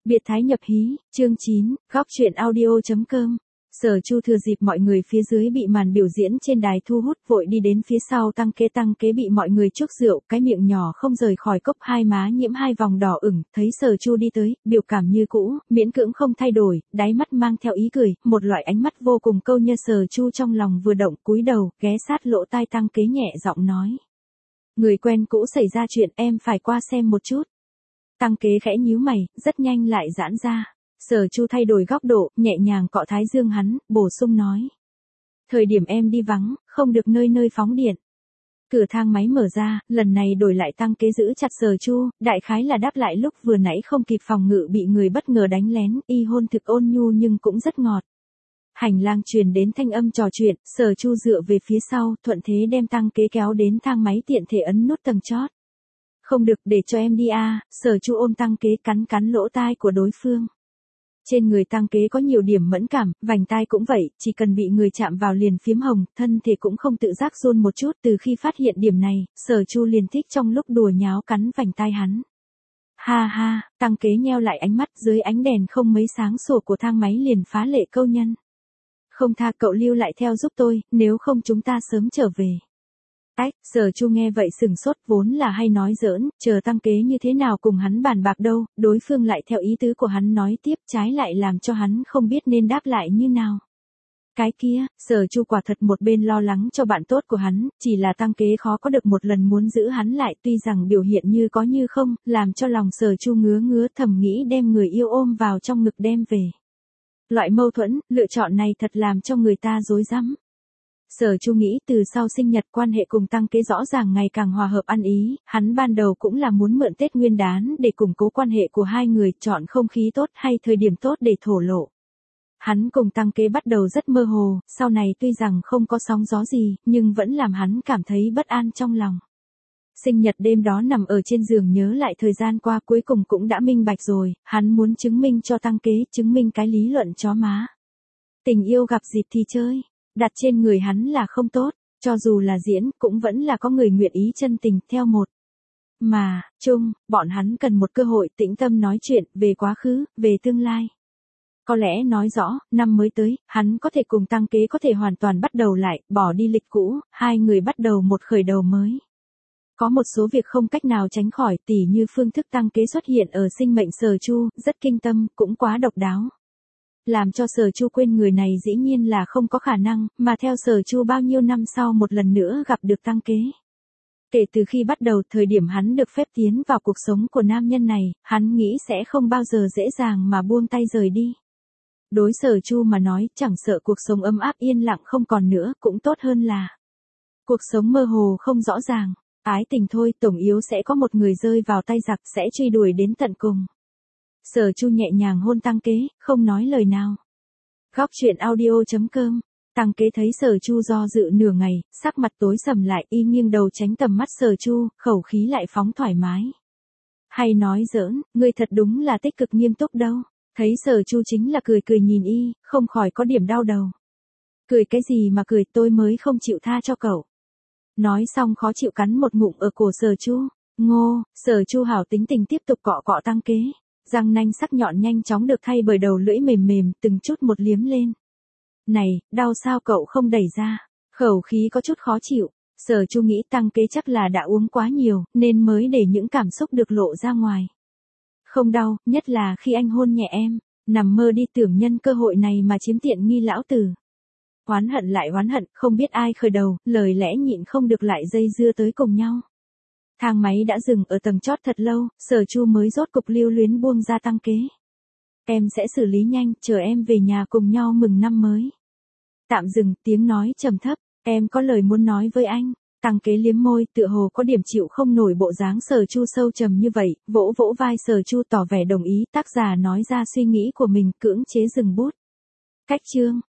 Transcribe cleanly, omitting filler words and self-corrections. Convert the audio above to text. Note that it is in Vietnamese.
Biệt thái nhập hí, chương 9, góc truyện audio.com. Sở Chu thừa dịp mọi người phía dưới bị màn biểu diễn trên đài thu hút vội đi đến phía sau Tăng Kế bị mọi người chúc rượu, cái miệng nhỏ không rời khỏi cốc, hai má nhiễm hai vòng đỏ ửng, thấy Sở Chu đi tới, biểu cảm như cũ, miễn cưỡng không thay đổi, đáy mắt mang theo ý cười, một loại ánh mắt vô cùng câu nhơ. Sở Chu trong lòng vừa động, cúi đầu, ghé sát lỗ tai Tăng Kế nhẹ giọng nói. Người quen cũ xảy ra chuyện, em phải qua xem một chút. Tăng Kế khẽ nhíu mày, rất nhanh lại giãn ra. Sở Chu thay đổi góc độ, nhẹ nhàng cọ thái dương hắn, bổ sung nói. Thời điểm em đi vắng, không được nơi nơi phóng điện. Cửa thang máy mở ra, lần này đổi lại Tăng Kế giữ chặt Sở Chu, đại khái là đáp lại lúc vừa nãy không kịp phòng ngự bị người bất ngờ đánh lén, y hôn thực ôn nhu nhưng cũng rất ngọt. Hành lang truyền đến thanh âm trò chuyện, Sở Chu dựa về phía sau, thuận thế đem Tăng Kế kéo đến thang máy, tiện thể ấn nút tầng chót. Không được, để cho em đi à, Sở Chu ôm Tăng Kế cắn lỗ tai của đối phương. Trên người Tăng Kế có nhiều điểm mẫn cảm, vành tai cũng vậy, chỉ cần bị người chạm vào liền phiếm hồng, thân thể cũng không tự giác run một chút. Từ khi phát hiện điểm này, Sở Chu liền thích trong lúc đùa nháo cắn vành tai hắn. Ha ha, Tăng Kế nheo lại ánh mắt, dưới ánh đèn không mấy sáng sủa của thang máy liền phá lệ câu nhân. Không tha, cậu lưu lại theo giúp tôi, nếu không chúng ta sớm trở về. Sở Chu nghe vậy sừng sốt, vốn là hay nói giỡn, chờ Tăng Kế như thế nào cùng hắn bàn bạc đâu, đối phương lại theo ý tứ của hắn nói tiếp, trái lại làm cho hắn không biết nên đáp lại như nào. Cái kia, Sở Chu quả thật một bên lo lắng cho bạn tốt của hắn, chỉ là Tăng Kế khó có được một lần muốn giữ hắn lại, tuy rằng biểu hiện như có như không, làm cho lòng Sở Chu ngứa thầm nghĩ đem người yêu ôm vào trong ngực đem về. Loại mâu thuẫn, lựa chọn này thật làm cho người ta rối rắm. Sở Chu nghĩ từ sau sinh nhật quan hệ cùng Tăng Kế rõ ràng ngày càng hòa hợp ăn ý, hắn ban đầu cũng là muốn mượn Tết Nguyên Đán để củng cố quan hệ của hai người, chọn không khí tốt hay thời điểm tốt để thổ lộ. Hắn cùng Tăng Kế bắt đầu rất mơ hồ, sau này tuy rằng không có sóng gió gì, nhưng vẫn làm hắn cảm thấy bất an trong lòng. Sinh nhật đêm đó nằm ở trên giường nhớ lại thời gian qua, cuối cùng cũng đã minh bạch rồi, hắn muốn chứng minh cho Tăng Kế, chứng minh cái lý luận chó má. Tình yêu gặp dịp thì chơi. Đặt trên người hắn là không tốt, cho dù là diễn, cũng vẫn là có người nguyện ý chân tình theo một. Mà, bọn hắn cần một cơ hội tĩnh tâm nói chuyện, về quá khứ, về tương lai. Có lẽ nói rõ, năm mới tới, hắn có thể cùng Tăng Kế có thể hoàn toàn bắt đầu lại, bỏ đi lịch cũ, hai người bắt đầu một khởi đầu mới. Có một số việc không cách nào tránh khỏi, tỉ như phương thức Tăng Kế xuất hiện ở sinh mệnh Sở Chu, rất kinh tâm, cũng quá độc đáo. Làm cho Sở Chu quên người này dĩ nhiên là không có khả năng, mà theo Sở Chu bao nhiêu năm sau một lần nữa gặp được Tăng Kế. Kể từ khi bắt đầu, thời điểm hắn được phép tiến vào cuộc sống của nam nhân này, hắn nghĩ sẽ không bao giờ dễ dàng mà buông tay rời đi. Đối Sở Chu mà nói, chẳng sợ cuộc sống ấm áp yên lặng không còn nữa, cũng tốt hơn là cuộc sống mơ hồ không rõ ràng. Ái tình thôi, tổng yếu sẽ có một người rơi vào tay giặc, sẽ truy đuổi đến tận cùng. Sở Chu nhẹ nhàng hôn Tăng Kế, không nói lời nào. Góc truyện audio.com. Tăng Kế thấy Sở Chu do dự nửa ngày, sắc mặt tối sầm lại, y nghiêng đầu tránh tầm mắt Sở Chu, khẩu khí lại phóng thoải mái. Hay nói giỡn, ngươi thật đúng là tích cực nghiêm túc đâu. Thấy Sở Chu chính là cười nhìn y, không khỏi có điểm đau đầu. Cười cái gì mà cười, tôi mới không chịu tha cho cậu. Nói xong khó chịu cắn một ngụm ở cổ Sở Chu. Ngô, Sở Chu hảo tính tình tiếp tục cọ Tăng Kế. Răng nanh sắc nhọn nhanh chóng được thay bởi đầu lưỡi mềm, từng chút một liếm lên. Này, đau sao cậu không đẩy ra? Khẩu khí có chút khó chịu. Sở Chu nghĩ Tăng Kế chắc là đã uống quá nhiều, nên mới để những cảm xúc được lộ ra ngoài. Không đau, nhất là khi anh hôn nhẹ em, nằm mơ đi tưởng nhân cơ hội này mà chiếm tiện nghi lão tử. Oán hận lại oán hận, không biết ai khởi đầu, lời lẽ nhịn không được lại dây dưa tới cùng nhau. Thang máy đã dừng ở tầng chót thật lâu, Sở Chu mới rốt cục lưu luyến buông ra Tăng Kế. Em sẽ xử lý nhanh, chờ em về nhà cùng nhau mừng năm mới. Tạm dừng, tiếng nói trầm thấp, em có lời muốn nói với anh. Tăng Kế liếm môi, tựa hồ có điểm chịu không nổi bộ dáng Sở Chu sâu trầm như vậy, vỗ vai Sở Chu tỏ vẻ đồng ý, tác giả nói ra suy nghĩ của mình, cưỡng chế dừng bút. Cách chương.